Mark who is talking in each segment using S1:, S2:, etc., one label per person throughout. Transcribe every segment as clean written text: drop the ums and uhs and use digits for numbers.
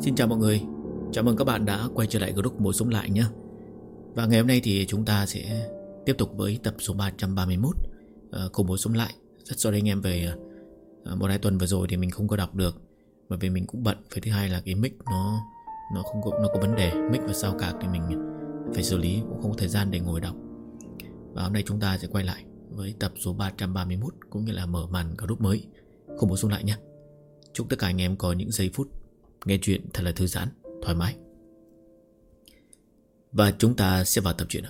S1: Xin chào mọi người. Chào mừng các bạn đã quay trở lại group Mỗi Sống Lại nhé. Và ngày hôm nay thì chúng ta sẽ tiếp tục với tập số 331 của Mỗi Sống Lại. Rất sorry anh em về 1-2 tuần vừa rồi thì mình không có đọc được, bởi vì mình cũng bận. Với thứ hai là cái mic nó có vấn đề, mic và sao cạc thì mình phải xử lý, cũng không có thời gian để ngồi đọc. Và hôm nay chúng ta sẽ quay lại với tập số 331, cũng như là mở màn group mới của Mỗi Sống Lại nhé. Chúc tất cả anh em có những giây phút nghe chuyện thật là thư giãn, thoải mái. Và chúng ta sẽ vào tập truyện.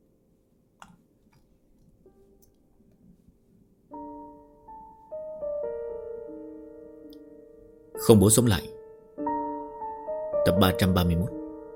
S1: Không bố sống lại, tập 331.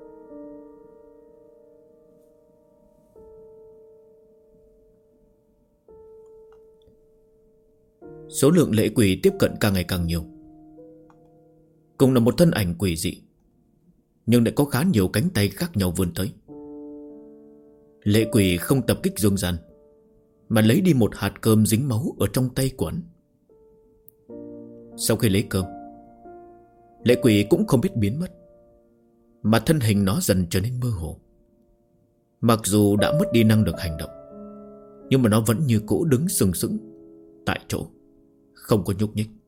S1: Số lượng lệ quỷ tiếp cận càng ngày càng nhiều. Cùng là một thân ảnh quỷ dị, nhưng lại có khá nhiều cánh tay khác nhau vươn tới. Lệ quỷ không tập kích Dương Gian, mà lấy đi một hạt cơm dính máu ở trong tay của hắn. Sau khi lấy cơm, lệ quỷ cũng không biết biến mất, mà thân hình nó dần trở nên mơ hồ. Mặc dù đã mất đi năng lực hành động, nhưng mà nó vẫn như cũ đứng sừng sững tại chỗ, không có nhúc nhích.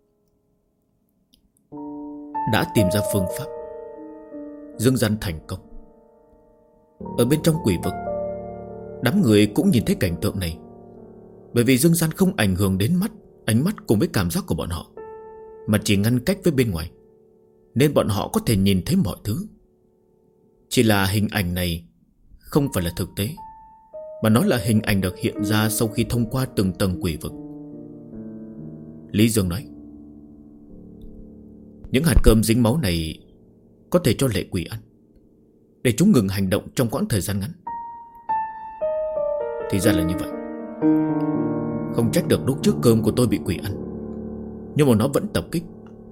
S1: Đã tìm ra phương pháp, Dương Gian thành công. Ở bên trong quỷ vực, đám người cũng nhìn thấy cảnh tượng này. Bởi vì Dương Gian không ảnh hưởng đến ánh mắt cùng với cảm giác của bọn họ, mà chỉ ngăn cách với bên ngoài, nên bọn họ có thể nhìn thấy mọi thứ. Chỉ là hình ảnh này không phải là thực tế, mà nó là hình ảnh được hiện ra sau khi thông qua từng tầng quỷ vực. Lý Dương nói: những hạt cơm dính máu này có thể cho lệ quỷ ăn, để chúng ngừng hành động trong quãng thời gian ngắn. Thì ra là như vậy. Không trách được lúc trước cơm của tôi bị quỷ ăn, nhưng mà nó vẫn tập kích.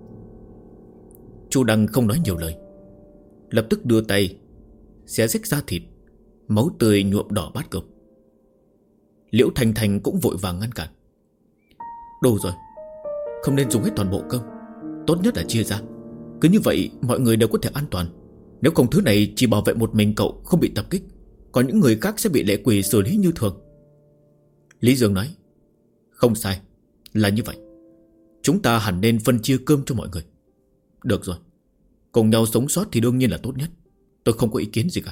S1: Chu Đăng không nói nhiều lời, lập tức đưa tay xé rách da thịt, máu tươi nhuộm đỏ bát cơm. Liễu Thành Thành cũng vội vàng ngăn cản: đủ rồi, không nên dùng hết toàn bộ cơm, tốt nhất là chia ra. Cứ như vậy mọi người đều có thể an toàn. Nếu không thứ này chỉ bảo vệ một mình cậu không bị tập kích, còn những người khác sẽ bị lệ quỷ xử lý như thường. Lý Dương nói: không sai, là như vậy. Chúng ta hẳn nên phân chia cơm cho mọi người. Được rồi, cùng nhau sống sót thì đương nhiên là tốt nhất. Tôi không có ý kiến gì cả.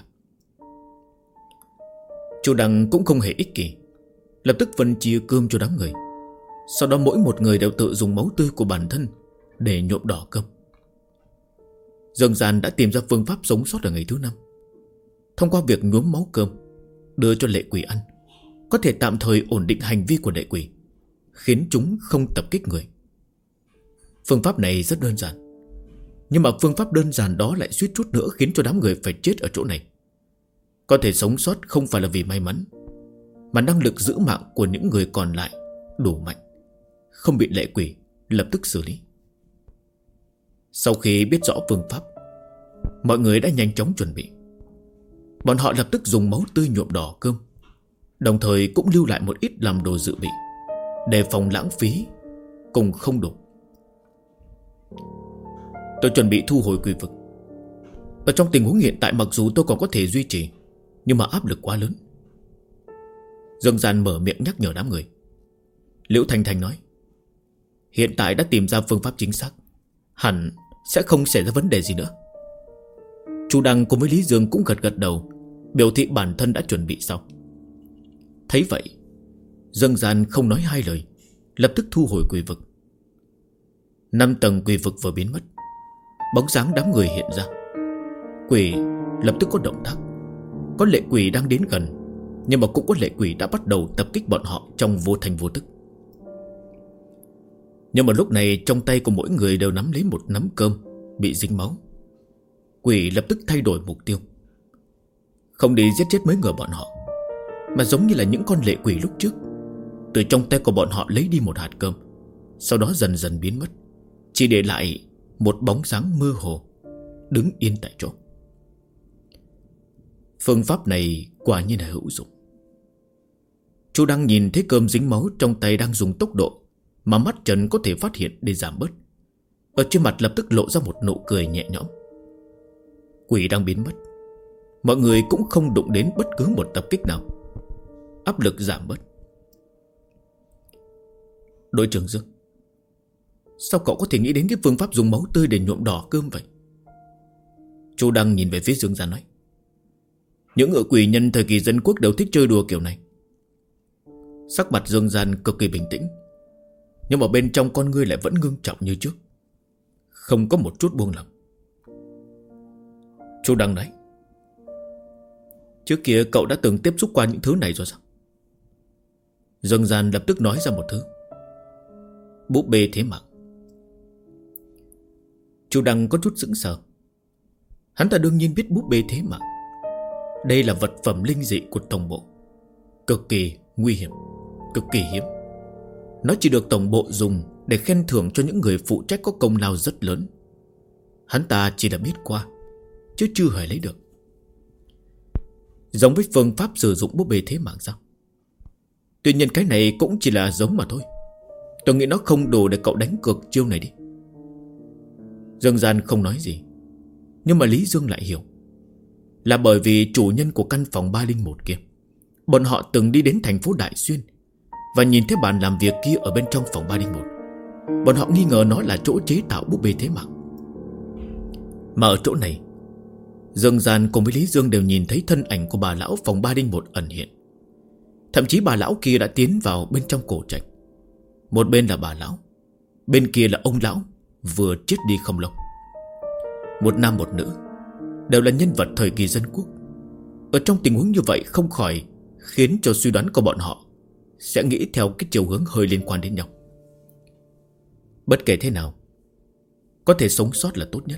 S1: Chu Đăng cũng không hề ích kỷ, lập tức phân chia cơm cho đám người. Sau đó mỗi một người đều tự dùng máu tươi của bản thân để nhuộm đỏ cơm. Dương Gian đã tìm ra phương pháp sống sót ở ngày thứ 5. Thông qua việc nhuốm máu cơm đưa cho lệ quỷ ăn, có thể tạm thời ổn định hành vi của lệ quỷ, khiến chúng không tập kích người. Phương pháp này rất đơn giản, nhưng mà phương pháp đơn giản đó lại suýt chút nữa khiến cho đám người phải chết ở chỗ này. Có thể sống sót không phải là vì may mắn, mà năng lực giữ mạng của những người còn lại đủ mạnh, không bị lệ quỷ lập tức xử lý. Sau khi biết rõ phương pháp, mọi người đã nhanh chóng chuẩn bị. Bọn họ lập tức dùng máu tươi nhuộm đỏ cơm, đồng thời cũng lưu lại một ít làm đồ dự bị, đề phòng lãng phí cùng không đủ. Tôi chuẩn bị thu hồi quỷ vực. Ở trong tình huống hiện tại, mặc dù tôi còn có thể duy trì, nhưng mà áp lực quá lớn. Dương Gian mở miệng nhắc nhở đám người. Liễu Thành Thành nói: hiện tại đã tìm ra phương pháp chính xác, hẳn sẽ không xảy ra vấn đề gì nữa. Chu Đăng cùng với Lý Dương cũng gật gật đầu, biểu thị bản thân đã chuẩn bị xong. Thấy vậy, Dương Gian không nói hai lời, lập tức thu hồi quỷ vực. 5 tầng quỷ vực vừa biến mất, bóng dáng đám người hiện ra. Quỷ lập tức có động tác. Có lệ quỷ đang đến gần, nhưng mà cũng có lệ quỷ đã bắt đầu tập kích bọn họ trong vô thành vô tức. Nhưng mà lúc này trong tay của mỗi người đều nắm lấy một nắm cơm bị dính máu. Quỷ lập tức thay đổi mục tiêu, không đi giết chết mấy người bọn họ, mà giống như là những con lệ quỷ lúc trước, từ trong tay của bọn họ lấy đi một hạt cơm, sau đó dần dần biến mất, chỉ để lại một bóng dáng mơ hồ đứng yên tại chỗ. Phương pháp này quả nhiên là hữu dụng. Chu Đăng nhìn thấy cơm dính máu trong tay đang dùng tốc độ mà mắt trần có thể phát hiện để giảm bớt. Ở trên mặt lập tức lộ ra một nụ cười nhẹ nhõm. Quỷ đang biến mất, mọi người cũng không đụng đến bất cứ một tập kích nào. Áp lực giảm bớt. Đội trưởng Dương, sao cậu có thể nghĩ đến cái phương pháp dùng máu tươi để nhuộm đỏ cơm vậy? Chu Đăng nhìn về phía Dương Gian nói. Những ngựa quỷ nhân thời kỳ dân quốc đều thích chơi đùa kiểu này. Sắc mặt Dương Gian cực kỳ bình tĩnh, nhưng mà bên trong con ngươi lại vẫn ngưng trọng như trước, không có một chút buông lỏng. Chu Đăng nói. Trước kia cậu đã từng tiếp xúc qua những thứ này rồi sao? Dương Gian lập tức nói ra một thứ. Búp bê thế mạng. Chu Đăng có chút sững sờ. Hắn ta đương nhiên biết búp bê thế mạng. Đây là vật phẩm linh dị của tổng bộ, cực kỳ nguy hiểm, cực kỳ hiếm. Nó chỉ được tổng bộ dùng để khen thưởng cho những người phụ trách có công lao rất lớn. Hắn ta chỉ đã biết qua, chứ chưa hề lấy được. Giống với phương pháp sử dụng búp bê thế mạng sao? Tuy nhiên cái này cũng chỉ là giống mà thôi. Tôi nghĩ nó không đủ để cậu đánh cược chiêu này đi. Dương Gian không nói gì, nhưng mà Lý Dương lại hiểu. Là bởi vì chủ nhân của căn phòng 301 kia, bọn họ từng đi đến thành phố Đại Xuyên và nhìn thấy bàn làm việc kia ở bên trong phòng 301. Bọn họ nghi ngờ nó là chỗ chế tạo búp bê thế mạng. Mà ở chỗ này, Dương Gian cùng với Lý Dương đều nhìn thấy thân ảnh của bà lão phòng 301 ẩn hiện. Thậm chí bà lão kia đã tiến vào bên trong cổ trạch. Một bên là bà lão, bên kia là ông lão vừa chết đi không lâu. Một nam một nữ, đều là nhân vật thời kỳ dân quốc. Ở trong tình huống như vậy không khỏi khiến cho suy đoán của bọn họ sẽ nghĩ theo cái chiều hướng hơi liên quan đến nhau. Bất kể thế nào, có thể sống sót là tốt nhất.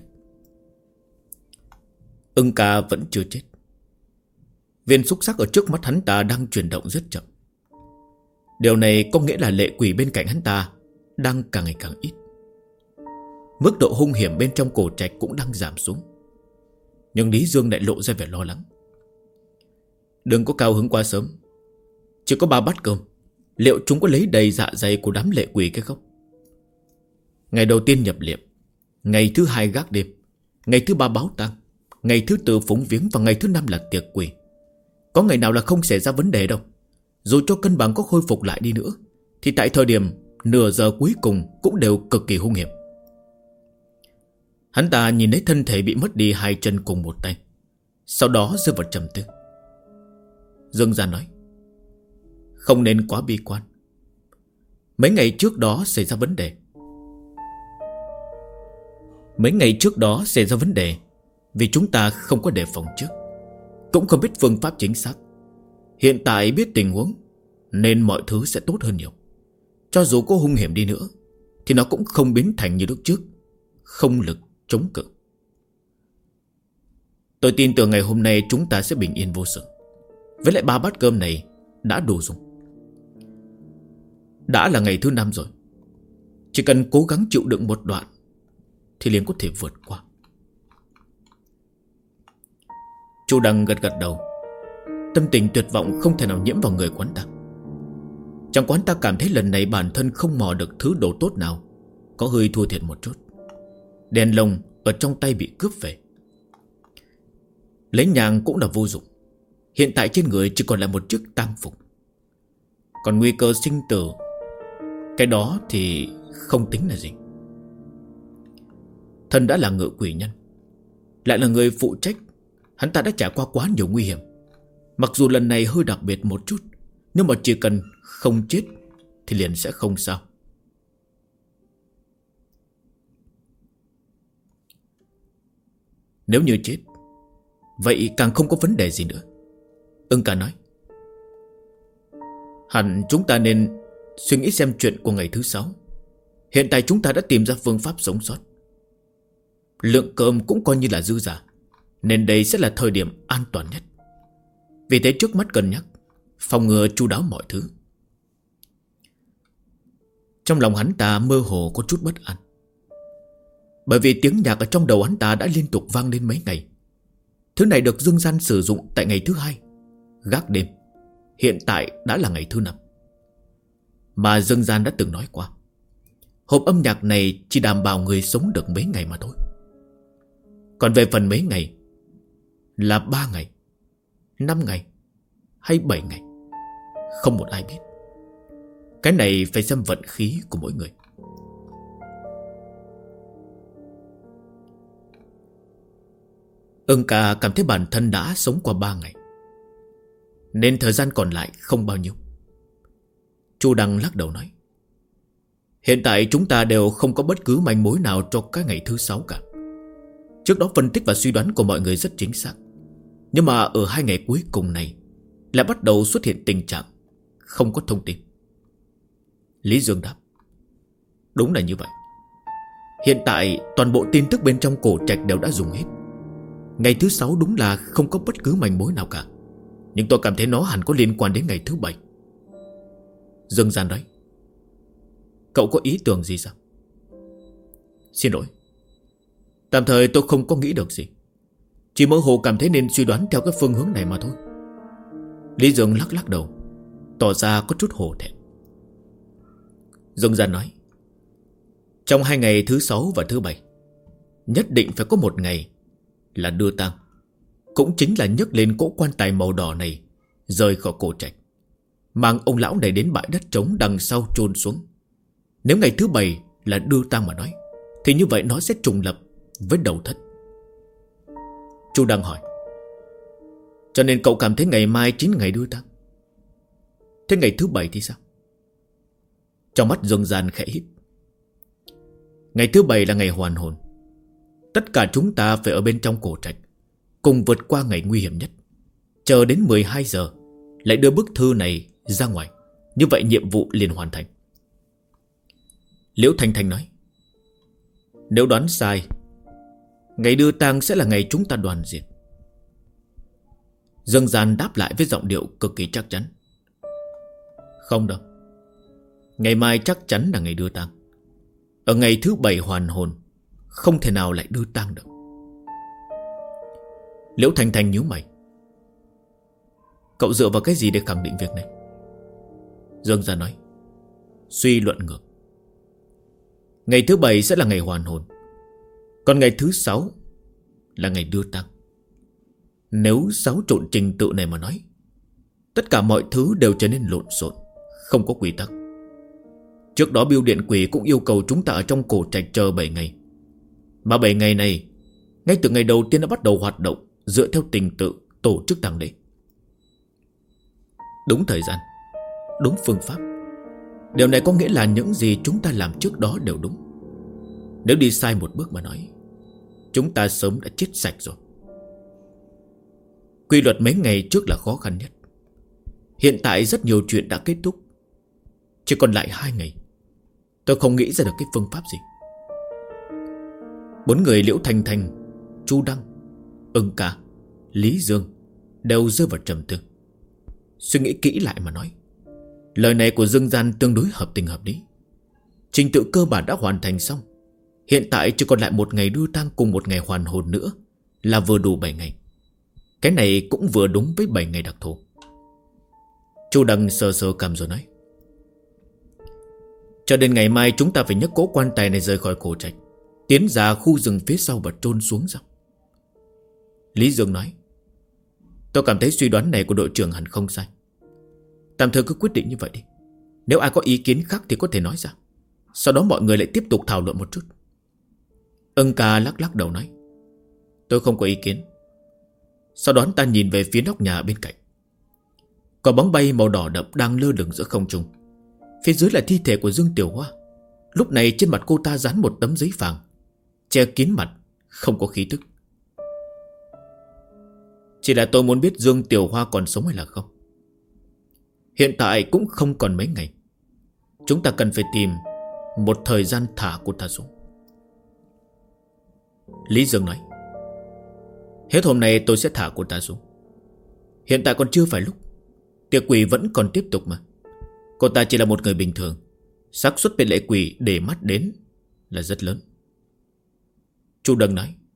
S1: Ưng ca vẫn chưa chết. Viên xúc sắc ở trước mắt hắn ta đang chuyển động rất chậm. Điều này có nghĩa là lệ quỷ bên cạnh hắn ta đang càng ngày càng ít. Mức độ hung hiểm bên trong cổ trạch cũng đang giảm xuống. Nhưng Lý Dương lại lộ ra vẻ lo lắng. Đừng có cao hứng quá sớm. Chỉ có 3 bát cơm, liệu chúng có lấy đầy dạ dày của đám lệ quỷ cái không? Ngày đầu tiên nhập liệm, ngày thứ 2 gác đêm, ngày thứ 3 báo tang, ngày thứ 4 phúng viếng và ngày thứ 5 là tiệc quỷ. Có ngày nào là không xảy ra vấn đề đâu. Dù cho cân bằng có khôi phục lại đi nữa, thì tại thời điểm nửa giờ cuối cùng cũng đều cực kỳ hung hiểm. Hắn ta nhìn thấy thân thể bị mất đi 2 chân cùng một tay, sau đó rơi vào trầm tư. Dương Gian nói. Không nên quá bi quan. Mấy ngày trước đó xảy ra vấn đề vì chúng ta không có đề phòng trước, cũng không biết phương pháp chính xác. Hiện tại biết tình huống nên mọi thứ sẽ tốt hơn nhiều. Cho dù có hung hiểm đi nữa thì nó cũng không biến thành như lúc trước, không lực chống cự. Tôi tin tưởng ngày hôm nay chúng ta sẽ bình yên vô sự. Với lại 3 bát cơm này đã đủ dùng. Đã là ngày thứ 5 rồi. Chỉ cần cố gắng chịu đựng một đoạn thì liền có thể vượt qua. Chu Đăng gật gật đầu. Tâm tình tuyệt vọng không thể nào nhiễm vào người quán ta. Trong quán ta cảm thấy lần này bản thân không mò được thứ đồ tốt nào, có hơi thua thiệt một chút. Đèn lồng ở trong tay bị cướp về. Lấy nhang cũng là vô dụng. Hiện tại trên người chỉ còn là một chiếc tang phục. Còn nguy cơ sinh tử, cái đó thì không tính là gì. Thần đã là ngự quỷ nhân, lại là người phụ trách. Hắn ta đã trải qua quá nhiều nguy hiểm. Mặc dù lần này hơi đặc biệt một chút, nhưng mà chỉ cần không chết thì liền sẽ không sao. Nếu như chết, vậy càng không có vấn đề gì nữa. Ưng ca nói. Hẳn chúng ta nên suy nghĩ xem chuyện của ngày thứ 6. Hiện tại chúng ta đã tìm ra phương pháp sống sót. Lượng cơm cũng coi như là dư giả, nên đây sẽ là thời điểm an toàn nhất. Vì thế trước mắt cân nhắc, phòng ngừa chu đáo mọi thứ. Trong lòng hắn ta mơ hồ có chút bất an, bởi vì tiếng nhạc ở trong đầu hắn ta đã liên tục vang lên mấy ngày. Thứ này được Dương Gian sử dụng tại ngày thứ 2 gác đêm. Hiện tại đã là ngày thứ 5. Mà Dương Gian đã từng nói qua, hộp âm nhạc này chỉ đảm bảo người sống được mấy ngày mà thôi. Còn về phần mấy ngày là 3 ngày, 5 ngày hay 7 ngày? Không một ai biết. Cái này phải xem vận khí của mỗi người. Ưng ca cảm thấy bản thân đã sống qua 3 ngày, nên thời gian còn lại không bao nhiêu. Chu Đăng lắc đầu nói: hiện tại chúng ta đều không có bất cứ manh mối nào cho cái ngày thứ 6 cả. Trước đó phân tích và suy đoán của mọi người rất chính xác, nhưng mà ở 2 ngày cuối cùng này lại bắt đầu xuất hiện tình trạng không có thông tin. Lý Dương đáp: đúng là như vậy. Hiện tại toàn bộ tin tức bên trong cổ trạch đều đã dùng hết. Ngày thứ 6 đúng là không có bất cứ manh mối nào cả, nhưng tôi cảm thấy nó hẳn có liên quan đến ngày thứ 7. Dương Gian nói: cậu có ý tưởng gì sao? Xin lỗi, tạm thời tôi không có nghĩ được gì, chỉ mơ hồ cảm thấy nên suy đoán theo cái phương hướng này mà thôi. Lý Dương lắc lắc đầu, tỏ ra có chút hổ thẹn. Dương Gian nói: trong 2 ngày thứ 6 và thứ 7 nhất định phải có một ngày là đưa tang, cũng chính là nhấc lên cỗ quan tài màu đỏ này rời khỏi cổ trạch, mang ông lão này đến bãi đất trống đằng sau chôn xuống. Nếu ngày thứ 7 là đưa tang mà nói, thì như vậy nó sẽ trùng lập với đầu thất. Chu Đăng hỏi: cho nên cậu cảm thấy ngày mai chính ngày đưa tang. Thế ngày thứ 7 thì sao? Trong mắt Dương Gian khẽ híp. Ngày thứ 7 là ngày hoàn hồn. Tất cả chúng ta phải ở bên trong cổ trạch, cùng vượt qua ngày nguy hiểm nhất, chờ đến 12 giờ lại đưa bức thư này ra ngoài. Như vậy nhiệm vụ liền hoàn thành. Liễu Thanh Thanh nói: nếu đoán sai, ngày đưa tang sẽ là ngày chúng ta đoàn diệt. Dương Gian đáp lại với giọng điệu cực kỳ chắc chắn: không đâu, ngày mai chắc chắn là ngày đưa tang. Ở ngày thứ 7 hoàn hồn, không thể nào lại đưa tang được. Liễu Thanh Thanh nhíu mày: cậu dựa vào cái gì để khẳng định việc này? Dương Gian nói: suy luận ngược. Ngày thứ 7 sẽ là ngày hoàn hồn, còn ngày thứ 6 là ngày đưa tang. Nếu xáo trộn trình tự này mà nói, tất cả mọi thứ đều trở nên lộn xộn, không có quy tắc. Trước đó Bưu Điện Quỷ cũng yêu cầu chúng ta ở trong cổ trạch chờ 7 ngày. Mà 7 ngày này, ngay từ ngày đầu tiên đã bắt đầu hoạt động dựa theo trình tự tổ chức tang lễ. Đúng thời gian, đúng phương pháp. Điều này có nghĩa là những gì chúng ta làm trước đó đều đúng. Nếu đi sai một bước mà nói, chúng ta sớm đã chết sạch rồi. Quy luật mấy ngày trước là khó khăn nhất. Hiện tại rất nhiều chuyện đã kết thúc, chỉ còn lại 2 ngày. Tôi không nghĩ ra được cái phương pháp gì. 4 người Liễu Thanh Thanh, Chu Đăng, Ưng Ca, Lý Dương đều rơi vào trầm tư. Suy nghĩ kỹ lại mà nói, lời này của Dương Gian tương đối hợp tình hợp lý. Trình tự cơ bản đã hoàn thành xong. Hiện tại chỉ còn lại một ngày đưa tang cùng một ngày hoàn hồn nữa là vừa đủ 7 ngày. Cái này cũng vừa đúng với 7 ngày đặc thù. Chu Đăng sờ sờ cằm rồi nói: cho đến ngày mai chúng ta phải nhấc cỗ quan tài này rời khỏi cổ trạch, tiến ra khu rừng phía sau và chôn xuống sao? Lý Dương nói: tôi cảm thấy suy đoán này của đội trưởng hẳn không sai. Tạm thời cứ quyết định như vậy đi. Nếu ai có ý kiến khác thì có thể nói ra. Sau đó mọi người lại tiếp tục thảo luận một chút. Ưng Ca lắc lắc đầu nói: tôi không có ý kiến. Sau đó ta nhìn về phía nóc nhà bên cạnh. Có bóng bay màu đỏ đậm đang lơ lửng giữa không trung. Phía dưới là thi thể của Dương Tiểu Hoa. Lúc này trên mặt cô ta dán một tấm giấy vàng, che kín mặt, không có khí tức. Chỉ là tôi muốn biết Dương Tiểu Hoa còn sống hay là không. Hiện tại cũng không còn mấy ngày. Chúng ta cần phải tìm một thời gian thả cô ta xuống. Lý Dương nói: hết hôm nay tôi sẽ thả cô ta xuống. Hiện tại còn chưa phải lúc. Tiệc quỷ vẫn còn tiếp tục mà. Cô ta chỉ là một người bình thường, xác suất bị lệ quỷ để mắt đến là rất lớn. Chu Đăng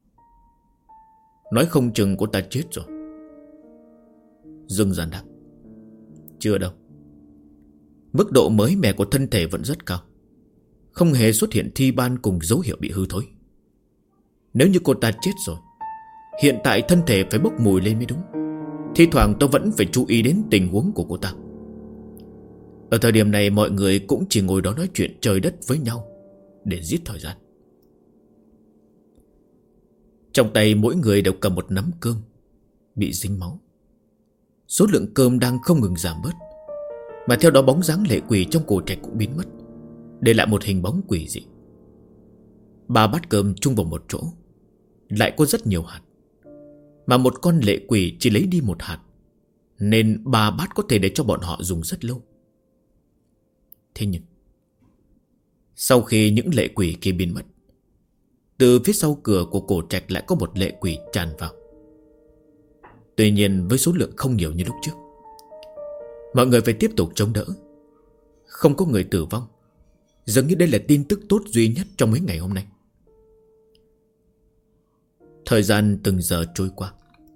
S1: nói không chừng cô ta chết rồi. Dương Gian đáp: chưa đâu. Mức độ mới mẻ của thân thể vẫn rất cao, không hề xuất hiện thi ban cùng dấu hiệu bị hư thối. Nếu như cô ta chết rồi, hiện tại thân thể phải bốc mùi lên mới đúng. Thi thoảng tôi vẫn phải chú ý đến tình huống của cô ta. Ở thời điểm này mọi người cũng chỉ ngồi đó nói chuyện trời đất với nhau để giết thời gian. Trong tay mỗi người đều cầm một nắm cơm bị dính máu. Số lượng cơm đang không ngừng giảm bớt, mà theo đó bóng dáng lệ quỷ trong cổ trạch cũng biến mất, để lại một hình bóng quỷ dị. 3 bát cơm chung vào một chỗ, lại có rất nhiều hạt, mà một con lệ quỷ chỉ lấy đi 1 hạt, nên 3 bát có thể để cho bọn họ dùng rất lâu. Thế nhưng sau khi những lệ quỷ kia biến mất, từ phía sau cửa của cổ trạch lại có một lệ quỷ tràn vào. Tuy nhiên với số lượng không nhiều như lúc trước. Mọi người phải tiếp tục chống đỡ. Không có người tử vong. Dường như đây là tin tức tốt duy nhất trong mấy ngày hôm nay. Thời gian từng giờ trôi qua.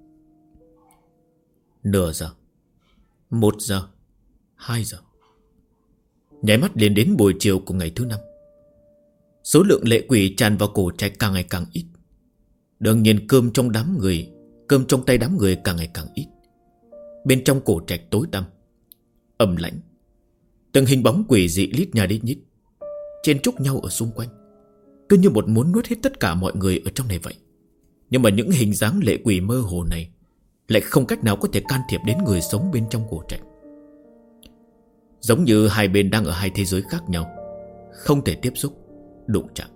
S1: Nửa giờ, 1 giờ, 2 giờ. Nháy mắt liền đến buổi chiều của ngày thứ 5. Số lượng lệ quỷ tràn vào cổ trạch càng ngày càng ít. Đương nhiên cơm trong tay đám người càng ngày càng ít. Bên trong cổ trạch tối tăm, ẩm lạnh. Từng hình bóng quỷ dị lít nhà lít nhít, chen chúc nhau ở xung quanh, cứ như một muốn nuốt hết tất cả mọi người ở trong này vậy. Nhưng mà những hình dáng lệ quỷ mơ hồ này lại không cách nào có thể can thiệp đến người sống bên trong cổ trạch. Giống như hai bên đang ở hai thế giới khác nhau, không thể tiếp xúc, đụng chạm.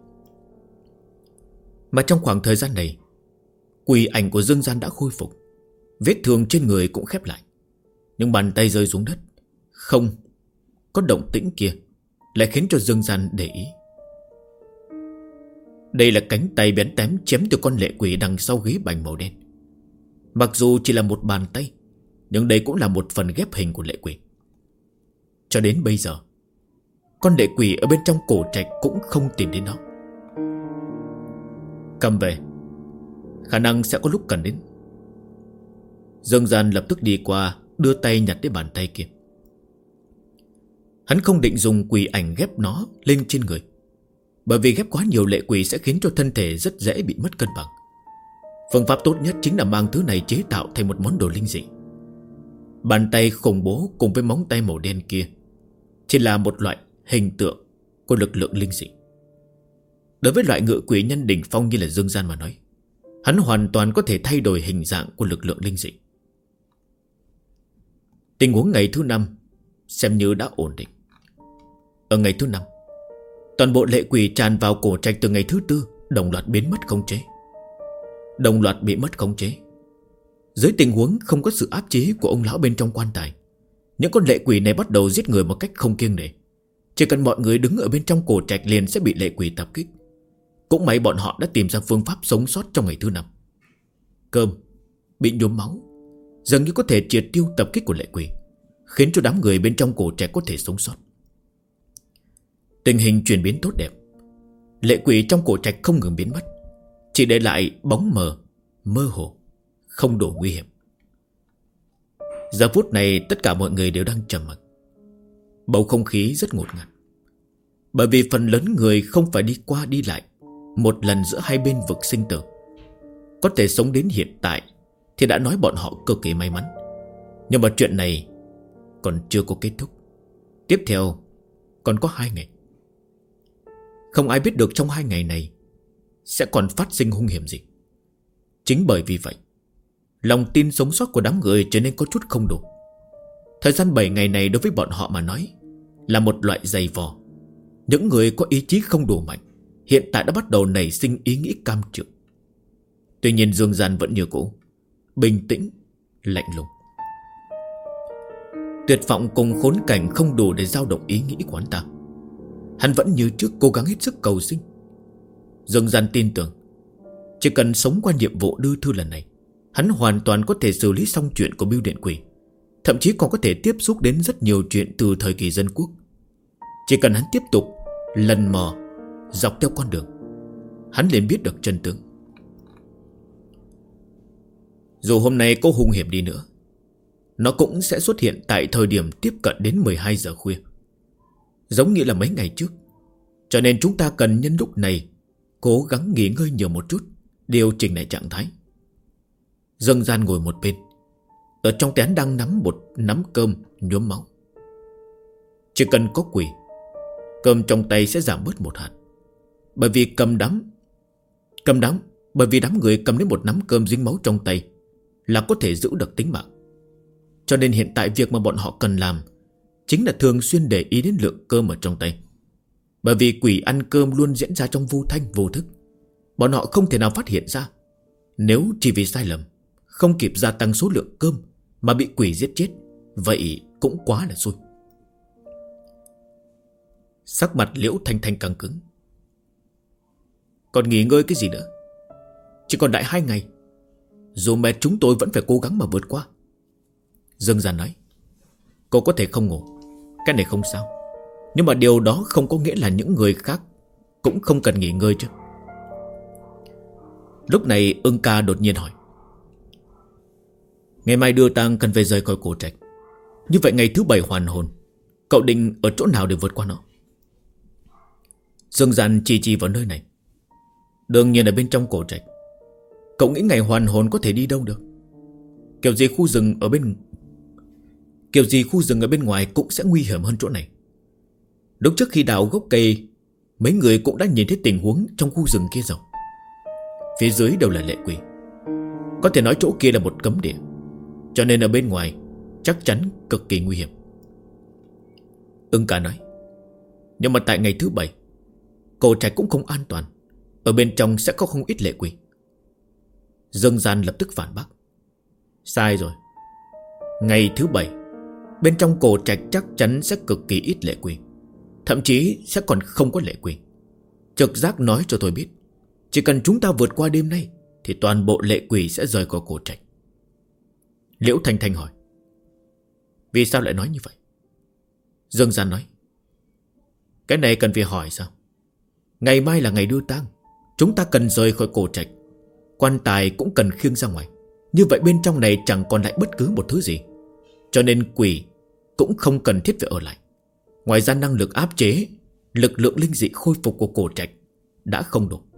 S1: Mà trong khoảng thời gian này, quỷ ảnh của Dương Gian đã khôi phục. Vết thương trên người cũng khép lại. Nhưng bàn tay rơi xuống đất, không có động tĩnh kia lại khiến cho Dương Gian để ý. Đây là cánh tay bén tém chém từ con lệ quỷ đằng sau ghế bành màu đen. Mặc dù chỉ là một bàn tay, nhưng đây cũng là một phần ghép hình của lệ quỷ. Cho đến bây giờ, con lệ quỷ ở bên trong cổ trạch cũng không tìm đến nó. Cầm về, khả năng sẽ có lúc cần đến. Dương Gian lập tức đi qua, đưa tay nhặt lấy bàn tay kia. Hắn không định dùng quỷ ảnh ghép nó lên trên người, bởi vì ghép quá nhiều lệ quỷ sẽ khiến cho thân thể rất dễ bị mất cân bằng. Phương pháp tốt nhất chính là mang thứ này chế tạo thành một món đồ linh dị. Bàn tay khủng bố cùng với móng tay màu đen kia chỉ là một loại hình tượng của lực lượng linh dị. Đối với loại ngự quỷ nhân đỉnh phong như là Dương Gian mà nói, hắn hoàn toàn có thể thay đổi hình dạng của lực lượng linh dị. Tình huống ngày thứ 5 xem như đã ổn định. Ở ngày thứ 5, toàn bộ lệ quỷ tràn vào cổ trạch từ ngày thứ 4 đồng loạt biến mất khống chế. Đồng loạt bị mất khống chế. Dưới tình huống không có sự áp chế của ông lão bên trong quan tài, những con lệ quỷ này bắt đầu giết người một cách không kiêng nể. Chỉ cần mọi người đứng ở bên trong cổ trạch liền sẽ bị lệ quỷ tập kích. Cũng may bọn họ đã tìm ra phương pháp sống sót trong ngày thứ 5. Cơm bị nhuốm máu dường như có thể triệt tiêu tập kích của lệ quỷ, khiến cho đám người bên trong cổ trạch có thể sống sót. Tình hình chuyển biến tốt đẹp. Lệ quỷ trong cổ trạch không ngừng biến mất, chỉ để lại bóng mờ, mơ hồ, không đủ nguy hiểm. Giờ phút này tất cả mọi người đều đang trầm mặc. Bầu không khí rất ngột ngạt, bởi vì phần lớn người không phải đi qua đi lại một lần giữa hai bên vực sinh tử. Có thể sống đến hiện tại thì đã nói bọn họ cực kỳ may mắn. Nhưng mà chuyện này còn chưa có kết thúc. Tiếp theo còn có 2 ngày. Không ai biết được trong 2 ngày này sẽ còn phát sinh hung hiểm gì. Chính bởi vì vậy, lòng tin sống sót của đám người trở nên có chút không đủ. Thời gian 7 ngày này đối với bọn họ mà nói là một loại giày vò. Những người có ý chí không đủ mạnh hiện tại đã bắt đầu nảy sinh ý nghĩ cam chịu. Tuy nhiên Dương Gian vẫn như cũ, bình tĩnh, lạnh lùng. Tuyệt vọng cùng khốn cảnh không đủ để dao động ý nghĩ của hắn ta. Hắn vẫn như trước cố gắng hết sức cầu sinh. Dương Gian tin tưởng chỉ cần sống qua nhiệm vụ đưa thư lần này, hắn hoàn toàn có thể xử lý xong chuyện của Bưu Điện Quỷ. Thậm chí còn có thể tiếp xúc đến rất nhiều chuyện từ thời kỳ dân quốc. Chỉ cần hắn tiếp tục lần mò dọc theo con đường, hắn liền biết được chân tướng. Dù hôm nay có hung hiểm đi nữa, nó cũng sẽ xuất hiện tại thời điểm tiếp cận đến 12 giờ khuya, giống như là mấy ngày trước. Cho nên chúng ta cần nhân lúc này cố gắng nghỉ ngơi nhiều một chút, điều chỉnh lại trạng thái. Dương Gian ngồi một bên. Ở trong tay hắn đang nắm một nắm cơm nhuốm máu. Chỉ cần có quỷ, cơm trong tay sẽ giảm bớt một hạt. Bởi vì bởi vì đám người cầm đến một nắm cơm dính máu trong tay là có thể giữ được tính mạng. Cho nên hiện tại việc mà bọn họ cần làm chính là thường xuyên để ý đến lượng cơm ở trong tay. Bởi vì quỷ ăn cơm luôn diễn ra trong vô thanh vô thức, bọn họ không thể nào phát hiện ra. Nếu chỉ vì sai lầm không kịp gia tăng số lượng cơm mà bị quỷ giết chết, vậy cũng quá là xui. Sắc mặt Liễu Thanh Thanh căng cứng. Còn nghỉ ngơi cái gì nữa? Chỉ còn đại 2 ngày. Dù mệt chúng tôi vẫn phải cố gắng mà vượt qua. Dương Gian nói. Cô có thể không ngủ, cái này không sao. Nhưng mà điều đó không có nghĩa là những người khác cũng không cần nghỉ ngơi chứ. Lúc này Ưng Ca đột nhiên hỏi. Ngày mai đưa tang cần về rời khỏi cổ trạch. Như vậy ngày thứ 7 hoàn hồn, cậu định ở chỗ nào để vượt qua nó? Dương Gian chỉ vào nơi này. Đương nhiên là bên trong cổ trạch. Cậu nghĩ ngày hoàn hồn có thể đi đâu được? Kiểu gì khu rừng ở bên ngoài cũng sẽ nguy hiểm hơn chỗ này. Lúc trước khi đào gốc cây, mấy người cũng đã nhìn thấy tình huống trong khu rừng kia rồi. Phía dưới đều là lệ quỷ. Có thể nói chỗ kia là một cấm địa. Cho nên ở bên ngoài chắc chắn cực kỳ nguy hiểm. Ưng Ca nói. Nhưng mà tại ngày thứ 7, cổ trạch cũng không an toàn. Ở bên trong sẽ có không ít lệ quỷ. Dương Gian lập tức phản bác. Sai rồi. Ngày thứ 7 bên trong cổ trạch chắc chắn sẽ cực kỳ ít lệ quỷ. Thậm chí sẽ còn không có lệ quỷ. Trực giác nói cho tôi biết, chỉ cần chúng ta vượt qua đêm nay thì toàn bộ lệ quỷ sẽ rời khỏi cổ trạch. Liễu Thanh Thanh hỏi. Vì sao lại nói như vậy? Dương Gian nói. Cái này cần phải hỏi sao? Ngày mai là ngày đưa tang, chúng ta cần rời khỏi cổ trạch. Quan tài cũng cần khiêng ra ngoài. Như vậy bên trong này chẳng còn lại bất cứ một thứ gì. Cho nên quỷ cũng không cần thiết phải ở lại. Ngoài ra năng lực áp chế, lực lượng linh dị khôi phục của cổ trạch đã không đủ.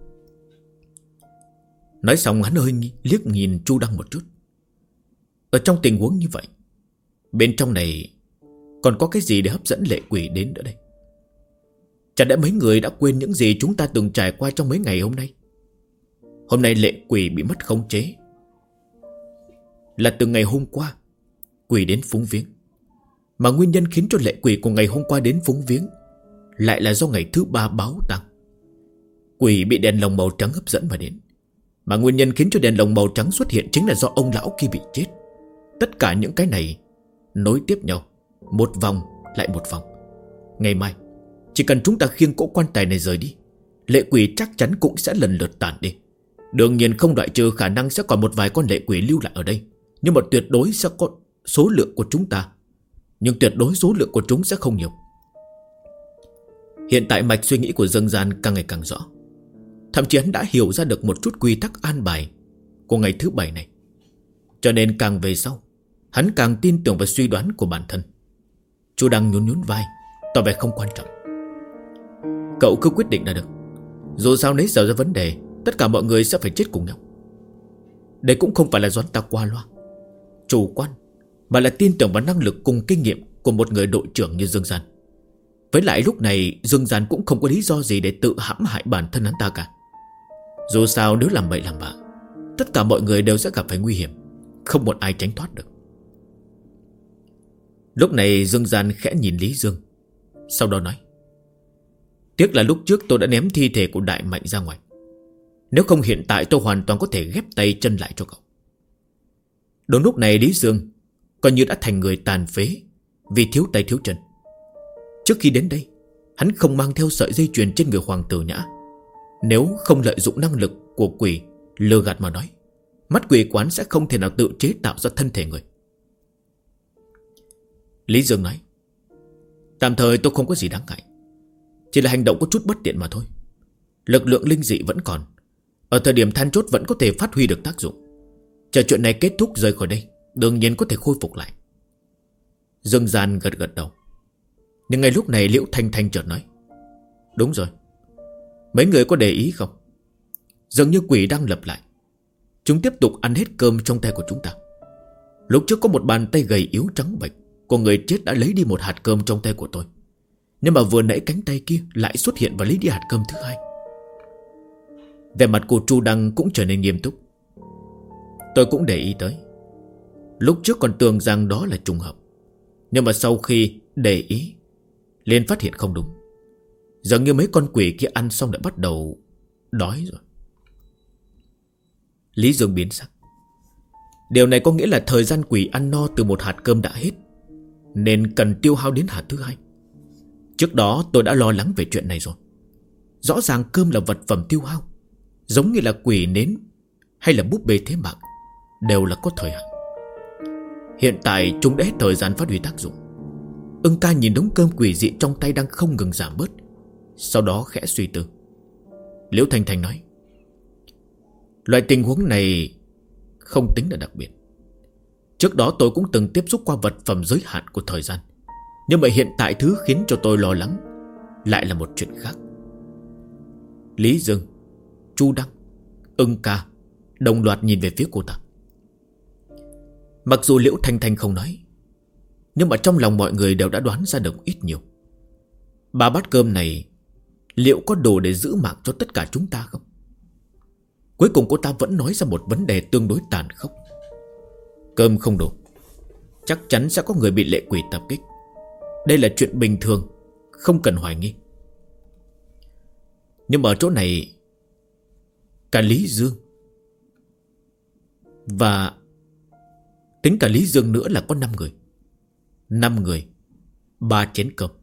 S1: Nói xong hắn hơi liếc nhìn Chu Đăng một chút. Ở trong tình huống như vậy, bên trong này còn có cái gì để hấp dẫn lệ quỷ đến nữa đây? Chẳng lẽ mấy người đã quên những gì chúng ta từng trải qua trong mấy ngày hôm nay? Hôm nay lệ quỷ bị mất khống chế là từ ngày hôm qua quỷ đến phúng viếng. Mà nguyên nhân khiến cho lệ quỷ của ngày hôm qua đến phúng viếng lại là do ngày thứ 3 báo tang. Quỷ bị đèn lồng màu trắng hấp dẫn mà đến. Mà nguyên nhân khiến cho đèn lồng màu trắng xuất hiện chính là do ông lão kia bị chết. Tất cả những cái này nối tiếp nhau, một vòng lại một vòng. Ngày mai chỉ cần chúng ta khiêng cỗ quan tài này rời đi, lệ quỷ chắc chắn cũng sẽ lần lượt tản đi. Đương nhiên không loại trừ khả năng sẽ còn một vài con lệ quỷ lưu lại ở đây. Nhưng mà tuyệt đối sẽ có số lượng của chúng ta. Nhưng tuyệt đối số lượng của chúng sẽ không nhiều. Hiện tại mạch suy nghĩ của Dương Gian càng ngày càng rõ. Thậm chí hắn đã hiểu ra được một chút quy tắc an bài của ngày thứ 7 này. Cho nên càng về sau, hắn càng tin tưởng vào suy đoán của bản thân. Chu Đăng nhún vai, tỏ vẻ không quan trọng. Cậu cứ quyết định là được. Dù sao nếu xảy ra vấn đề, tất cả mọi người sẽ phải chết cùng nhau. Đây cũng không phải là do ta qua loa, chủ quan, mà là tin tưởng vào năng lực cùng kinh nghiệm của một người đội trưởng như Dương Gian. Với lại lúc này Dương Gian cũng không có lý do gì để tự hãm hại bản thân hắn ta cả. Dù sao nếu làm bậy làm bạ, tất cả mọi người đều sẽ gặp phải nguy hiểm, không một ai tránh thoát được. Lúc này Dương Gian khẽ nhìn Lý Dương, sau đó nói. Tiếc là lúc trước tôi đã ném thi thể của Đại Mạnh ra ngoài. Nếu không hiện tại tôi hoàn toàn có thể ghép tay chân lại cho cậu. Đúng lúc này Lý Dương coi như đã thành người tàn phế vì thiếu tay thiếu chân. Trước khi đến đây, hắn không mang theo sợi dây chuyền trên người Hoàng Tử Nhã. Nếu không lợi dụng năng lực của quỷ lừa gạt mà nói, mắt quỷ quán sẽ không thể nào tự chế tạo ra thân thể người. Lý Dương nói. Tạm thời tôi không có gì đáng ngại, chỉ là hành động có chút bất tiện mà thôi. Lực lượng linh dị vẫn còn, ở thời điểm then chốt vẫn có thể phát huy được tác dụng. Chờ chuyện này kết thúc rời khỏi đây, đương nhiên có thể khôi phục lại. Dương Gian gật đầu. Nhưng ngay lúc này Liễu Thanh Thanh chợt nói. Đúng rồi, mấy người có để ý không? Dường như quỷ đang lập lại. chúng tiếp tục ăn hết cơm trong tay của chúng ta. Lúc trước có một bàn tay gầy yếu trắng bệch của người chết đã lấy đi một hạt cơm trong tay của tôi. Nhưng mà vừa nãy cánh tay kia lại xuất hiện và lấy đi hạt cơm thứ hai. Vẻ mặt của Chu Đăng cũng trở nên nghiêm túc. Tôi cũng để ý tới. Lúc trước còn tưởng rằng đó là trùng hợp, nhưng mà sau khi để ý liền phát hiện không đúng. Dường như mấy con quỷ kia ăn xong đã bắt đầu đói rồi. Lý Dương biến sắc. Điều này có nghĩa là thời gian quỷ ăn no từ một hạt cơm đã hết, nên cần tiêu hao đến hạt thứ hai. Trước đó tôi đã lo lắng về chuyện này rồi. Rõ ràng cơm là vật phẩm tiêu hao, giống như là quỷ nến hay là búp bê thế mạng, đều là có thời hạn. Hiện tại chúng đã hết thời gian phát huy tác dụng. Ưng ca nhìn đống cơm quỷ dị trong tay đang không ngừng giảm bớt, sau đó khẽ suy tư. Liễu Thanh Thanh nói: loại tình huống này không tính là đặc biệt. Trước đó tôi cũng từng tiếp xúc qua vật phẩm giới hạn của thời gian, nhưng mà hiện tại thứ khiến cho tôi lo lắng lại là một chuyện khác. Lý Dương, Chu Đăng, Ưng ca đồng loạt nhìn về phía cô ta. Mặc dù Liễu Thanh Thanh không nói, nhưng mà trong lòng mọi người đều đã đoán ra được ít nhiều. Ba bát cơm này liệu có đủ để giữ mạng cho tất cả chúng ta không? Cuối cùng cô ta vẫn nói ra một vấn đề tương đối tàn khốc. Cơm không đủ, chắc chắn sẽ có người bị lệ quỷ tập kích. Đây là chuyện bình thường, không cần hoài nghi. Nhưng mà ở chỗ này, cả Lý Dương và tính cả Lý Dương nữa là có 5 người. 5 người, 3 chén cơm.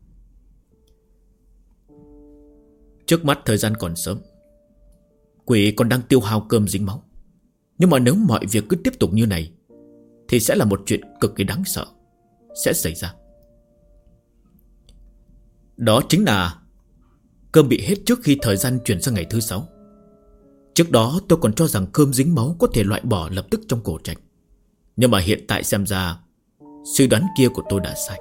S1: Trước mắt thời gian còn sớm, quỷ còn đang tiêu hao cơm dính máu. Nhưng mà nếu mọi việc cứ tiếp tục như này thì sẽ là một chuyện cực kỳ đáng sợ sẽ xảy ra. Đó chính là cơm bị hết trước khi thời gian chuyển sang ngày thứ 6. Trước đó tôi còn cho rằng cơm dính máu có thể loại bỏ lập tức trong cổ trạch, nhưng mà hiện tại xem ra suy đoán kia của tôi đã sai.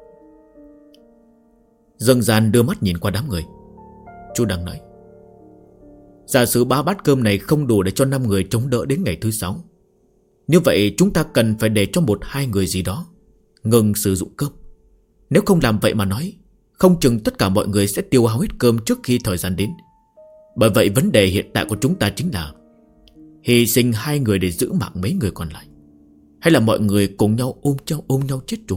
S1: Dương Gian đưa mắt nhìn qua đám người. Chu Đăng nói: giả sử 3 bát cơm này không đủ để cho 5 người chống đỡ đến ngày thứ 6, như vậy chúng ta cần phải để cho 1-2 người gì đó ngừng sử dụng cơm. Nếu không làm vậy mà nói, không chừng tất cả mọi người sẽ tiêu hao hết cơm trước khi thời gian đến. Bởi vậy vấn đề hiện tại của chúng ta chính là hy sinh 2 người để giữ mạng mấy người còn lại, hay là mọi người cùng nhau ôm nhau chết chung.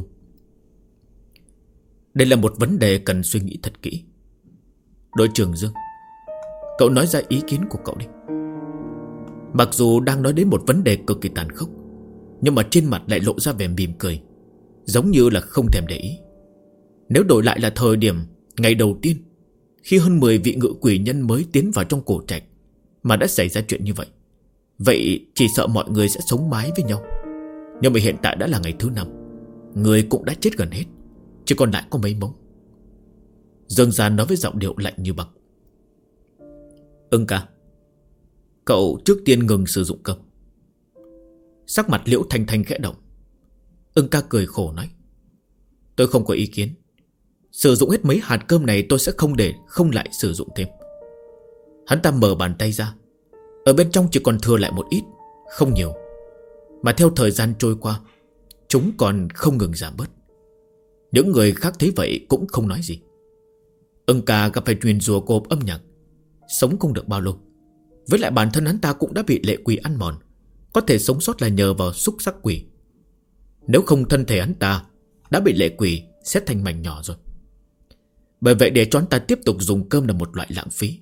S1: Đây là một vấn đề cần suy nghĩ thật kỹ. Đội trưởng Dương, cậu nói ra ý kiến của cậu đi. Mặc dù đang nói đến một vấn đề cực kỳ tàn khốc, nhưng mà trên mặt lại lộ ra vẻ mỉm cười, giống như là không thèm để ý. Nếu đổi lại là thời điểm ngày đầu tiên, khi hơn 10 vị ngự quỷ nhân mới tiến vào trong cổ trạch mà đã xảy ra chuyện như vậy, vậy chỉ sợ mọi người sẽ sống mái với nhau. Nhưng mà hiện tại đã là ngày thứ 5, người cũng đã chết gần hết, chỉ còn lại có mấy mống. Dương Gian nói với giọng điệu lạnh như băng: Ưng ca, cậu trước tiên ngừng sử dụng cơm. Sắc mặt Liễu Thanh Thanh khẽ động. Ưng ca cười khổ nói: tôi không có ý kiến. Sử dụng hết mấy hạt cơm này tôi sẽ không lại sử dụng thêm. Hắn ta mở bàn tay ra, ở bên trong chỉ còn thừa lại một ít, không nhiều. Mà theo thời gian trôi qua, chúng còn không ngừng giảm bớt. Những người khác thấy vậy cũng không nói gì. Ưng ca gặp phải truyền rủa của âm nhạc, sống không được bao lâu. Với lại bản thân hắn ta cũng đã bị lệ quỷ ăn mòn, có thể sống sót là nhờ vào xúc sắc quỷ. Nếu không thân thể hắn ta đã bị lệ quỷ xếp thành mảnh nhỏ rồi. Bởi vậy để cho hắn ta tiếp tục dùng cơm là một loại lãng phí.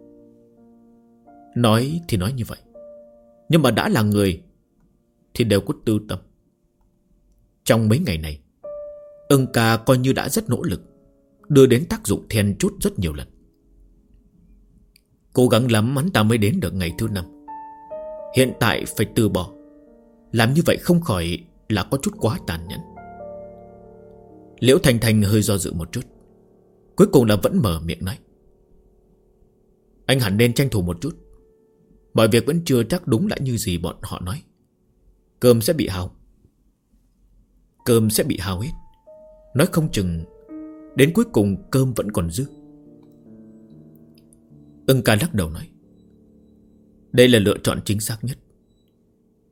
S1: Nói thì nói như vậy, nhưng mà đã là người thì đều có tư tâm. Trong mấy ngày này, Ưng ca coi như đã rất nỗ lực, đưa đến tác dụng then chốt rất nhiều lần. Cố gắng lắm hắn ta mới đến được ngày thứ 5. Hiện tại phải từ bỏ. Làm như vậy không khỏi là có chút quá tàn nhẫn. Liễu Thanh Thanh hơi do dự một chút, cuối cùng là vẫn mở miệng nói: anh hẳn nên tranh thủ một chút. Mọi việc vẫn chưa chắc đúng lại như gì bọn họ nói. Cơm sẽ bị hao. Cơm sẽ bị hao hết. Nói không chừng đến cuối cùng cơm vẫn còn dư. Ưng ca lắc đầu nói: đây là lựa chọn chính xác nhất.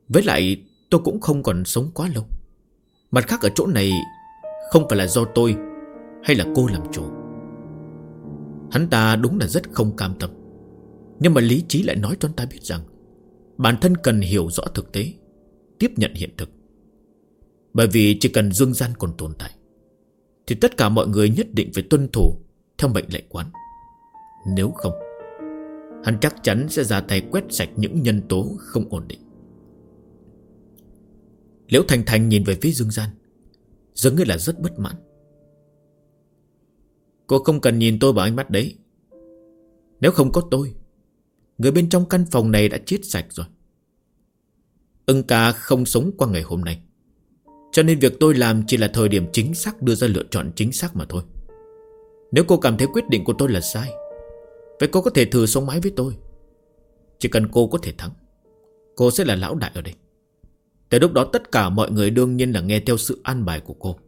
S1: Với lại tôi cũng không còn sống quá lâu. Mặt khác ở chỗ này không phải là do tôi hay là cô làm chủ. Hắn ta đúng là rất không cam tâm, nhưng mà lý trí lại nói cho hắn ta biết rằng bản thân cần hiểu rõ thực tế, tiếp nhận hiện thực. Bởi vì chỉ cần Dương Gian còn tồn tại thì tất cả mọi người nhất định phải tuân thủ theo mệnh lệnh quán. Nếu không, hắn chắc chắn sẽ ra tay quét sạch những nhân tố không ổn định. Liễu Thành Thành nhìn về phía Dương Gian, dường như là rất bất mãn. Cô không cần nhìn tôi bằng ánh mắt đấy. Nếu không có tôi, người bên trong căn phòng này đã chết sạch rồi. Ưng ca không sống qua ngày hôm nay, cho nên việc tôi làm chỉ là thời điểm chính xác đưa ra lựa chọn chính xác mà thôi. Nếu cô cảm thấy quyết định của tôi là sai, vậy cô có thể thử sống mái với tôi. Chỉ cần cô có thể thắng, cô sẽ là lão đại ở đây. Tới lúc đó tất cả mọi người đương nhiên là nghe theo sự an bài của cô.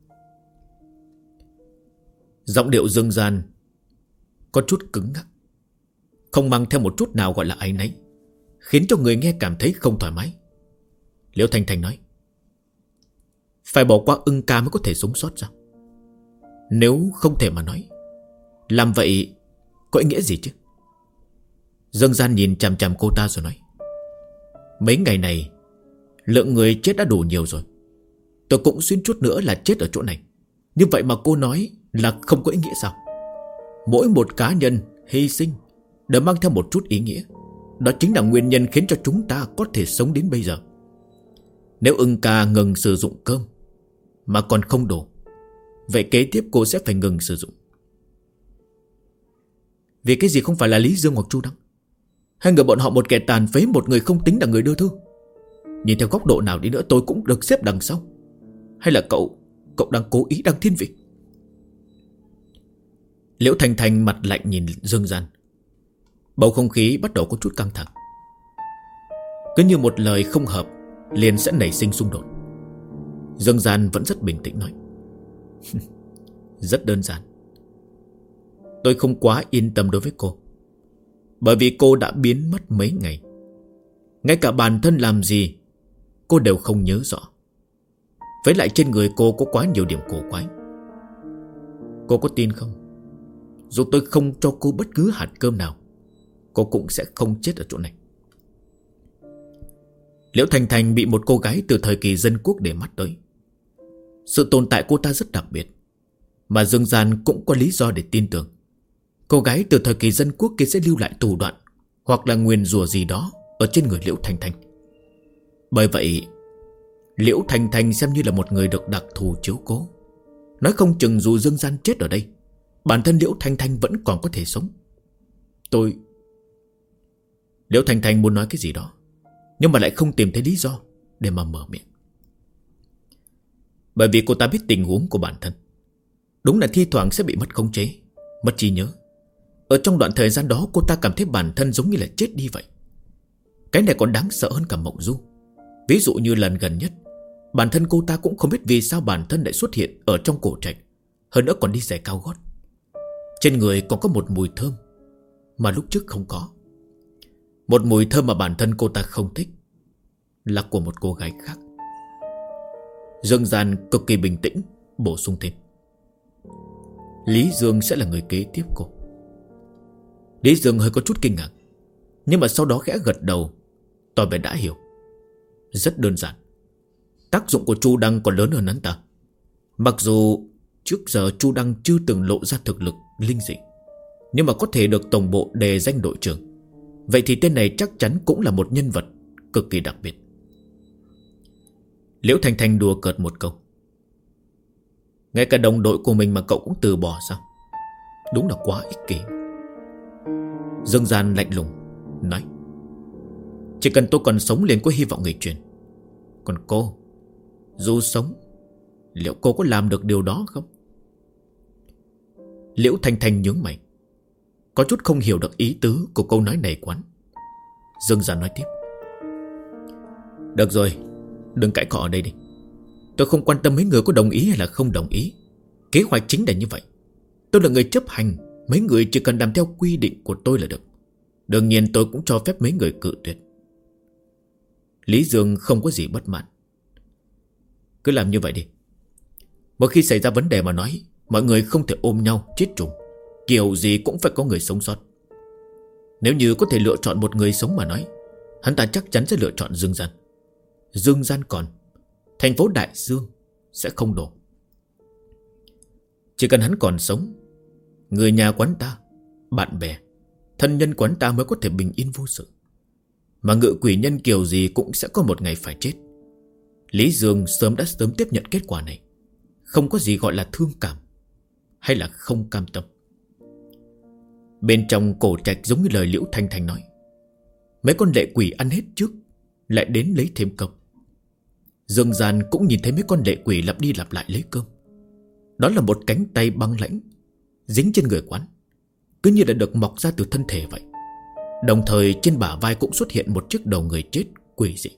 S1: Giọng điệu Dương Gian có chút cứng ngắc, không mang theo một chút nào gọi là áy náy, khiến cho người nghe cảm thấy không thoải mái. Liễu Thanh Thanh nói: phải bỏ qua Ưng ca mới có thể sống sót sao? Nếu không thể mà nói, làm vậy có ý nghĩa gì chứ? Dương Gian nhìn chằm chằm cô ta rồi nói: mấy ngày này lượng người chết đã đủ nhiều rồi. Tôi cũng suýt chút nữa là chết ở chỗ này. Như vậy mà cô nói là không có ý nghĩa sao? Mỗi một cá nhân hy sinh đều mang theo một chút ý nghĩa. Đó chính là nguyên nhân khiến cho chúng ta có thể sống đến bây giờ. Nếu Ưng ca ngừng sử dụng cơm mà còn không đủ, vậy kế tiếp cô sẽ phải ngừng sử dụng. Vì cái gì không phải là Lý Dương hoặc Chu Đăng? Hai người bọn họ một kẻ tàn phế, một người không tính là người đưa thư. Nhìn theo góc độ nào đi nữa tôi cũng được xếp đằng sau. Hay là cậu đang cố ý đăng thiên vị? Liễu Thành Thành mặt lạnh nhìn Dương Gian. Bầu không khí bắt đầu có chút căng thẳng. Cứ như một lời không hợp liền sẽ nảy sinh xung đột. Dương Gian vẫn rất bình tĩnh nói: rất đơn giản. Tôi không quá yên tâm đối với cô, bởi vì cô đã biến mất mấy ngày. Ngay cả bản thân làm gì cô đều không nhớ rõ. Với lại trên người cô có quá nhiều điểm cổ quái. Cô có tin không? Dù tôi không cho cô bất cứ hạt cơm nào, cô cũng sẽ không chết ở chỗ này. Liễu Thành Thành bị một cô gái từ thời kỳ dân quốc để mắt tới. Sự tồn tại cô ta rất đặc biệt, mà Dương Gian cũng có lý do để tin tưởng. Cô gái từ thời kỳ dân quốc kia sẽ lưu lại thủ đoạn hoặc là nguyền rủa gì đó ở trên người Liễu Thành Thành. Bởi vậy Liễu Thành Thành xem như là một người được đặc thù chiếu cố. Nói không chừng dù Dương Gian chết ở đây, bản thân Liễu Thành Thành vẫn còn có thể sống. Liễu Thành Thành muốn nói cái gì đó, nhưng mà lại không tìm thấy lý do để mà mở miệng. Bởi vì cô ta biết tình huống của bản thân. Đúng là thi thoảng sẽ bị mất khống chế, mất trí nhớ. Ở trong đoạn thời gian đó cô ta cảm thấy bản thân giống như là chết đi vậy. Cái này còn đáng sợ hơn cả mộng du. Ví dụ như lần gần nhất, bản thân cô ta cũng không biết vì sao bản thân lại xuất hiện ở trong cổ trạch, hơn nữa còn đi giày cao gót. Trên người còn có một mùi thơm mà lúc trước không có. Một mùi thơm mà bản thân cô ta không thích, là của một cô gái khác. Dương Gian cực kỳ bình tĩnh bổ sung thêm: Lý Dương sẽ là người kế tiếp cô. Lý Dương hơi có chút kinh ngạc, nhưng mà sau đó khẽ gật đầu, tỏ vẻ đã hiểu. Rất đơn giản. Tác dụng của Chu Đăng còn lớn hơn hắn ta. Mặc dù trước giờ Chu Đăng chưa từng lộ ra thực lực linh dị, nhưng mà có thể được tổng bộ đề danh đội trưởng, vậy thì tên này chắc chắn cũng là một nhân vật cực kỳ đặc biệt. Liễu Thành Thành đùa cợt một câu: ngay cả đồng đội của mình mà cậu cũng từ bỏ sao? Đúng là quá ích kỷ. Dương Gian lạnh lùng nói: chỉ cần tôi còn sống liền có hy vọng nghịch chuyển. Còn cô, dù sống, liệu cô có làm được điều đó không? Liễu Thanh Thanh nhướng mày, có chút không hiểu được ý tứ của câu nói này của hắn. Dương Gian nói tiếp: được rồi, đừng cãi cọ ở đây đi. Tôi không quan tâm mấy người có đồng ý hay là không đồng ý. Kế hoạch chính là như vậy. Tôi là người chấp hành, mấy người chỉ cần làm theo quy định của tôi là được. Đương nhiên tôi cũng cho phép mấy người cự tuyệt. Lý Dương không có gì bất mãn. Cứ làm như vậy đi. Một khi xảy ra vấn đề mà nói, mọi người không thể ôm nhau chết chung. Kiểu gì cũng phải có người sống sót. Nếu như có thể lựa chọn một người sống mà nói, hắn ta chắc chắn sẽ lựa chọn Dương Gian. Dương Gian còn, thành phố Đại Dương sẽ không đổ. Chỉ cần hắn còn sống, người nhà quán ta, bạn bè, thân nhân quán ta mới có thể bình yên vô sự. Mà ngự quỷ nhân kiểu gì cũng sẽ có một ngày phải chết. Lý Dương sớm tiếp nhận kết quả này. Không có gì gọi là thương cảm hay là không cam tâm. Bên trong cổ trạch giống như lời Liễu Thanh Thanh nói, mấy con lệ quỷ ăn hết trước, lại đến lấy thêm cơm. Dương Gian cũng nhìn thấy mấy con lệ quỷ lặp đi lặp lại lấy cơm. Đó là một cánh tay băng lãnh dính trên người quán, cứ như đã được mọc ra từ thân thể vậy. Đồng thời trên bả vai cũng xuất hiện một chiếc đầu người chết quỷ dị.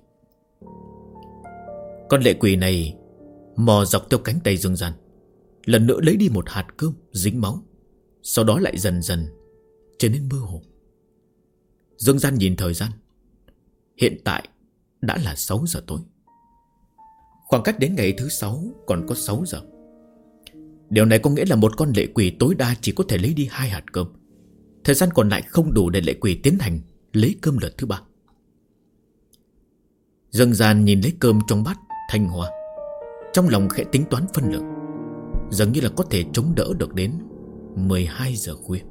S1: Con lệ quỷ này mò dọc theo cánh tay Dương Gian, lần nữa lấy đi một hạt cơm dính máu, sau đó lại dần dần trở nên mơ hồ. Dương Gian nhìn thời gian, hiện tại đã là 6 giờ tối. Khoảng cách đến ngày thứ 6 còn có 6 giờ. Điều này có nghĩa là một con lệ quỷ tối đa chỉ có thể lấy đi 2 hạt cơm. Thời gian còn lại không đủ để lệ quỷ tiến hành lấy cơm lượt thứ 3. Dương Gian nhìn lấy cơm trong bát thanh hoa, trong lòng khẽ tính toán phân lượng, dường như là có thể chống đỡ được đến 12 giờ khuya.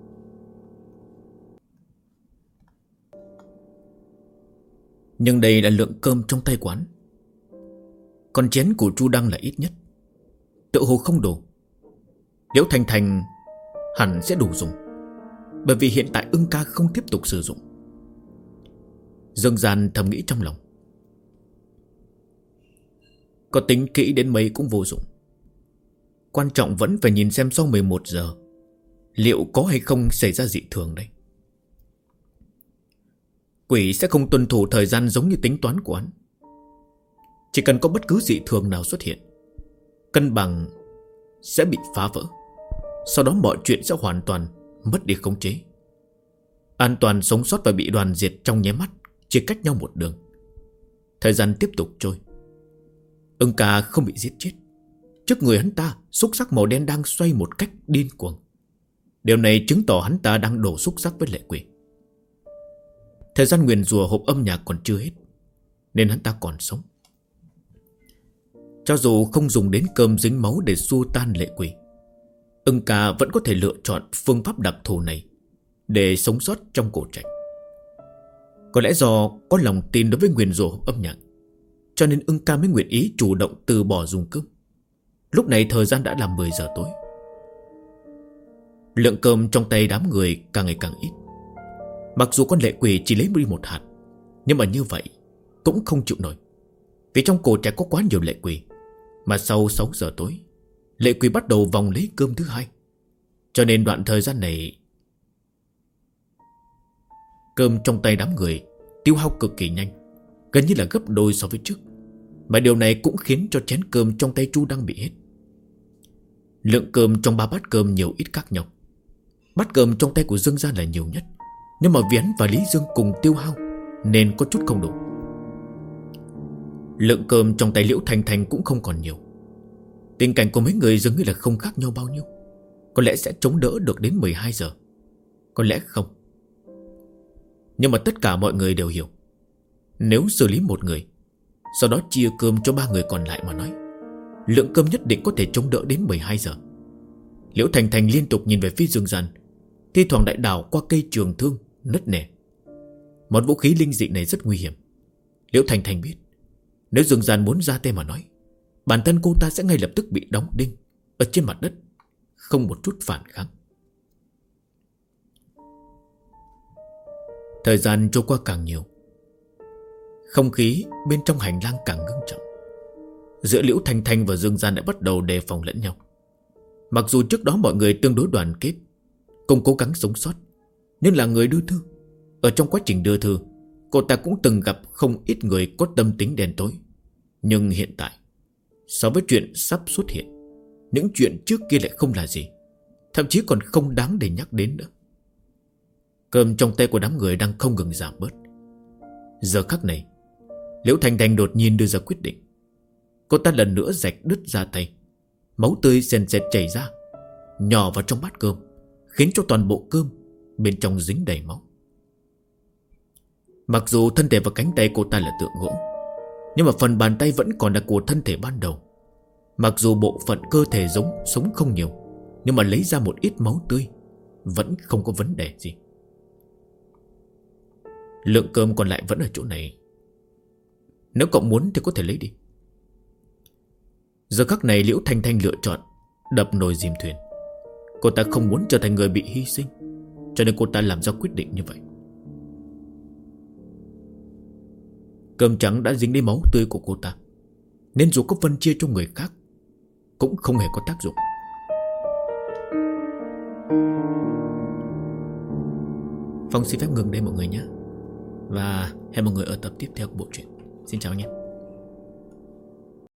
S1: Nhưng đây là lượng cơm trong tay quán. Còn chén của Chu Đăng là ít nhất, tự hồ không đủ. Liễu Thanh Thanh hẳn sẽ đủ dùng, bởi vì hiện tại Ưng ca không tiếp tục sử dụng. Dương Gian thầm nghĩ trong lòng, có tính kỹ đến mấy cũng vô dụng. Quan trọng vẫn phải nhìn xem sau 11 giờ liệu có hay không xảy ra dị thường đây. Quỷ sẽ không tuân thủ thời gian giống như tính toán của hắn. Chỉ cần có bất cứ dị thường nào xuất hiện, cân bằng sẽ bị phá vỡ. Sau đó mọi chuyện sẽ hoàn toàn mất đi khống chế. An toàn sống sót và bị đoàn diệt trong nháy mắt, chỉ cách nhau một đường. Thời gian tiếp tục trôi. Ưng ca không bị giết chết. Trước người hắn ta, xúc sắc màu đen đang xoay một cách điên cuồng. Điều này chứng tỏ hắn ta đang đổ xúc sắc với lệ quỷ. Thời gian nguyền rủa hộp âm nhạc còn chưa hết, nên hắn ta còn sống. Cho dù không dùng đến cơm dính máu để xua tan lệ quỷ, Ưng ca vẫn có thể lựa chọn phương pháp đặc thù này để sống sót trong cổ trạch. Có lẽ do có lòng tin đối với nguyền rủa hộp âm nhạc, cho nên Ưng ca mới nguyện ý chủ động từ bỏ dùng cơm. Lúc này thời gian đã là 10 giờ tối. Lượng cơm trong tay đám người càng ngày càng ít. Mặc dù con lệ quỷ chỉ lấy đi một hạt, nhưng mà như vậy cũng không chịu nổi. Vì trong cổ trạch có quá nhiều lệ quỷ. Mà sau 6 giờ tối, lệ quỷ bắt đầu vòng lấy cơm thứ 2. Cho nên đoạn thời gian này, cơm trong tay đám người tiêu hao cực kỳ nhanh, gần như là gấp đôi so với trước. Mà điều này cũng khiến cho chén cơm trong tay Chu Đăng bị hết. Lượng cơm trong 3 bát cơm nhiều ít khác nhau. Bát cơm trong tay của Dương Gian là nhiều nhất, nhưng mà vì hắn và Lý Dương cùng tiêu hao nên có chút không đủ. Lượng cơm trong tay Liễu Thanh Thanh cũng không còn nhiều. Tình cảnh của mấy người dường như là không khác nhau bao nhiêu. Có lẽ sẽ chống đỡ được đến 12 giờ, có lẽ không. Nhưng mà tất cả mọi người đều hiểu, nếu xử lý một người, sau đó chia cơm cho 3 người còn lại mà nói, lượng cơm nhất định có thể chống đỡ đến 12 giờ. Liễu Thanh Thanh liên tục nhìn về phía Dương Gian, thi thoảng đại đảo qua cây trường thương nứt nẻ. Món vũ khí linh dị này rất nguy hiểm. Liễu Thanh Thanh biết, nếu Dương Gian muốn ra tay mà nói, bản thân cô ta sẽ ngay lập tức bị đóng đinh ở trên mặt đất, không một chút phản kháng. Thời gian trôi qua càng nhiều, không khí bên trong hành lang càng ngưng trọng. Giữa Liễu Thanh Thanh và Dương Gian đã bắt đầu đề phòng lẫn nhau. Mặc dù trước đó mọi người tương đối đoàn kết, cùng cố gắng sống sót, nhưng là người đưa thư. Ở trong quá trình đưa thư, cô ta cũng từng gặp không ít người có tâm tính đen tối. Nhưng hiện tại, so với chuyện sắp xuất hiện, những chuyện trước kia lại không là gì, thậm chí còn không đáng để nhắc đến nữa. Cơm trong tay của đám người đang không ngừng giảm bớt. Giờ khắc này, Liễu Thanh Thanh đột nhiên đưa ra quyết định. Cô ta lần nữa rạch đứt ra tay. Máu tươi sền sệt chảy ra, nhỏ vào trong bát cơm, khiến cho toàn bộ cơm bên trong dính đầy máu. Mặc dù thân thể và cánh tay cô ta là tượng gỗ, nhưng mà phần bàn tay vẫn còn là của thân thể ban đầu. Mặc dù bộ phận cơ thể sống không nhiều, nhưng mà lấy ra một ít máu tươi vẫn không có vấn đề gì. Lượng cơm còn lại vẫn ở chỗ này. Nếu cậu muốn thì có thể lấy đi. Giờ khắc này Liễu Thanh Thanh lựa chọn đập nồi dìm thuyền. Cô ta không muốn trở thành người bị hy sinh, cho nên cô ta làm ra quyết định như vậy. Cơm trắng đã dính đến máu tươi của cô ta, nên dù có phân chia cho người khác cũng không hề có tác dụng. Phong xin phép ngừng đây mọi người nhé. Và hẹn mọi người ở tập tiếp theo của bộ truyện. Xin chào nhé.